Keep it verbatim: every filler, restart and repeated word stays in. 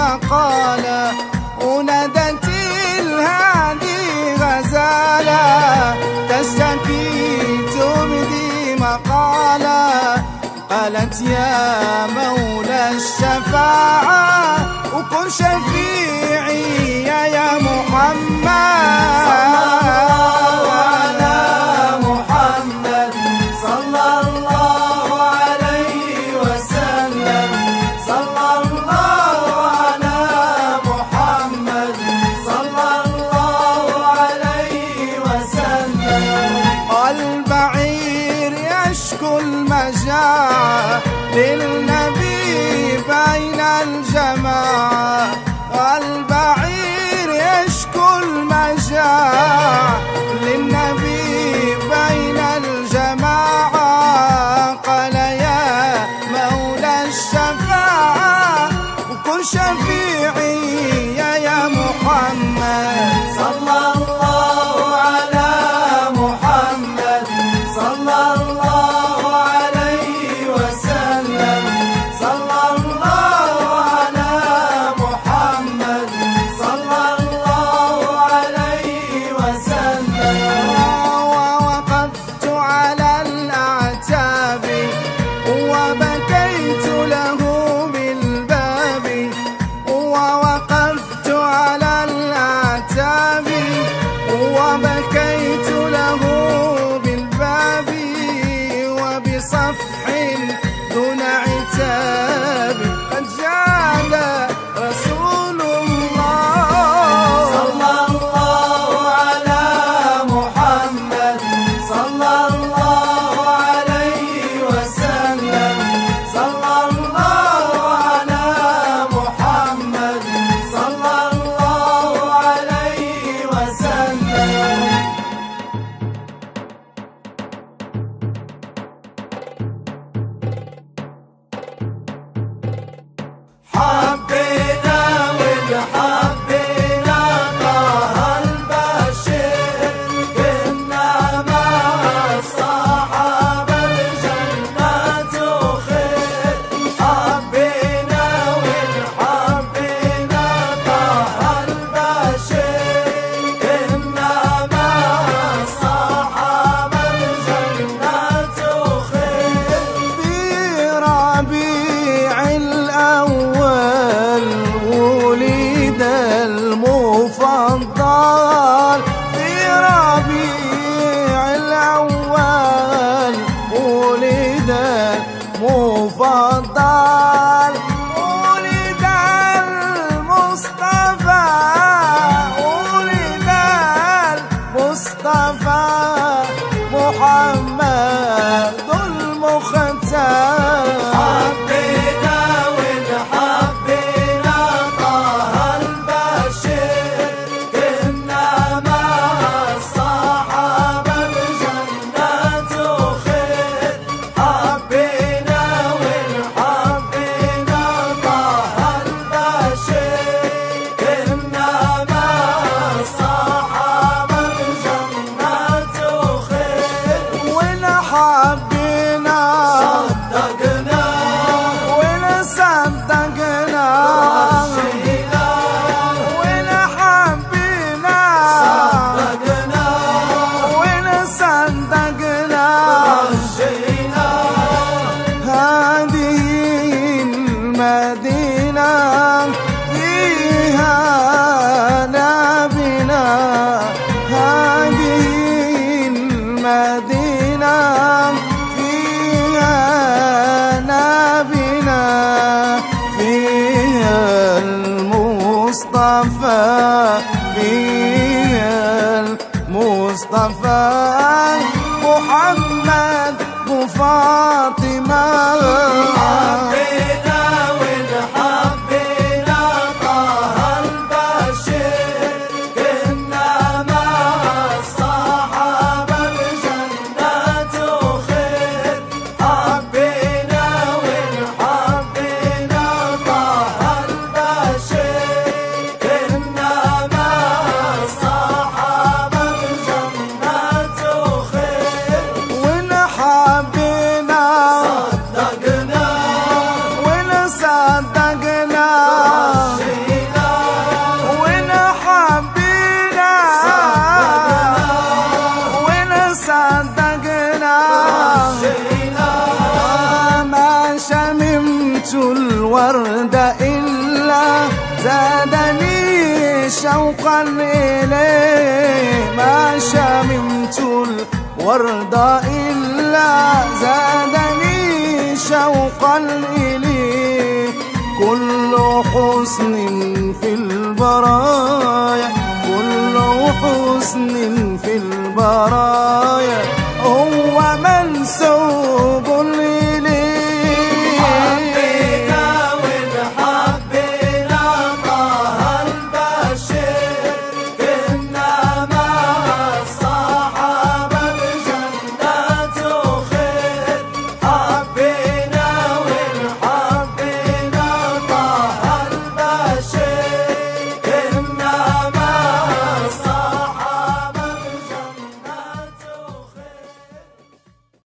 مقالا ونادت الهادي غزالا تشتكي تبدي مقالا قالت يا مولى الشفاعة وكن شفيعي يا محمد. للنبي بين الجماعة البعير يشكو المجاعة للنبي بين الجماعة قال يا مولى الشفاعة وكن شفيعي يا محمد. صلى الله على محمد صلى الله عليه وسلم صلى الله على محمد صلى الله عليه وسلم. ووقفت على الأعتاب وبكيت له بالباب ووقفت على الأعتاب وبكيت له بالباب وبصفح دون عتاب قد جعل رسول الله صلى الله على محمد صلى الله عليه وسلم صلى الله على محمد صلى الله عليه وسلم. حبينا والحبينا طه البشير كنا مع الصحابة الجنات خير. حبينا والحبينا طه البشير كنا مع الصحابة الجنات خير. بربيع الأول ولد المفضل في ربيع الأول ولد المفضل ولد المصطفى ولد المصطفى محمد المختار. حبينا والحبينا طه البشير كنا مع الصحابة الجنات خير. حبينا والحبينا طه البشير كنا مع الصحابة الجنات خير. وإن حبينا صدقنا وإن صدقنا رشينا وإن حبينا صدقنا وإن صدقنا رشينا. هذه المدينة فيها نبينا هذه المدينة فيها نبينا فيها المصطفى فيها المصطفى محمد وفاطمة. حبينا والحبينا طه البشير كنا مع الصحابة الجنات خير. حبينا والحبينا طه البشير كنا مع الصحابة الجنات زادني شوقا إليه ما شممت الورد إلا زادني شوقا إليه كل حسن في البرايا كل حسن في البرايا هو منسوب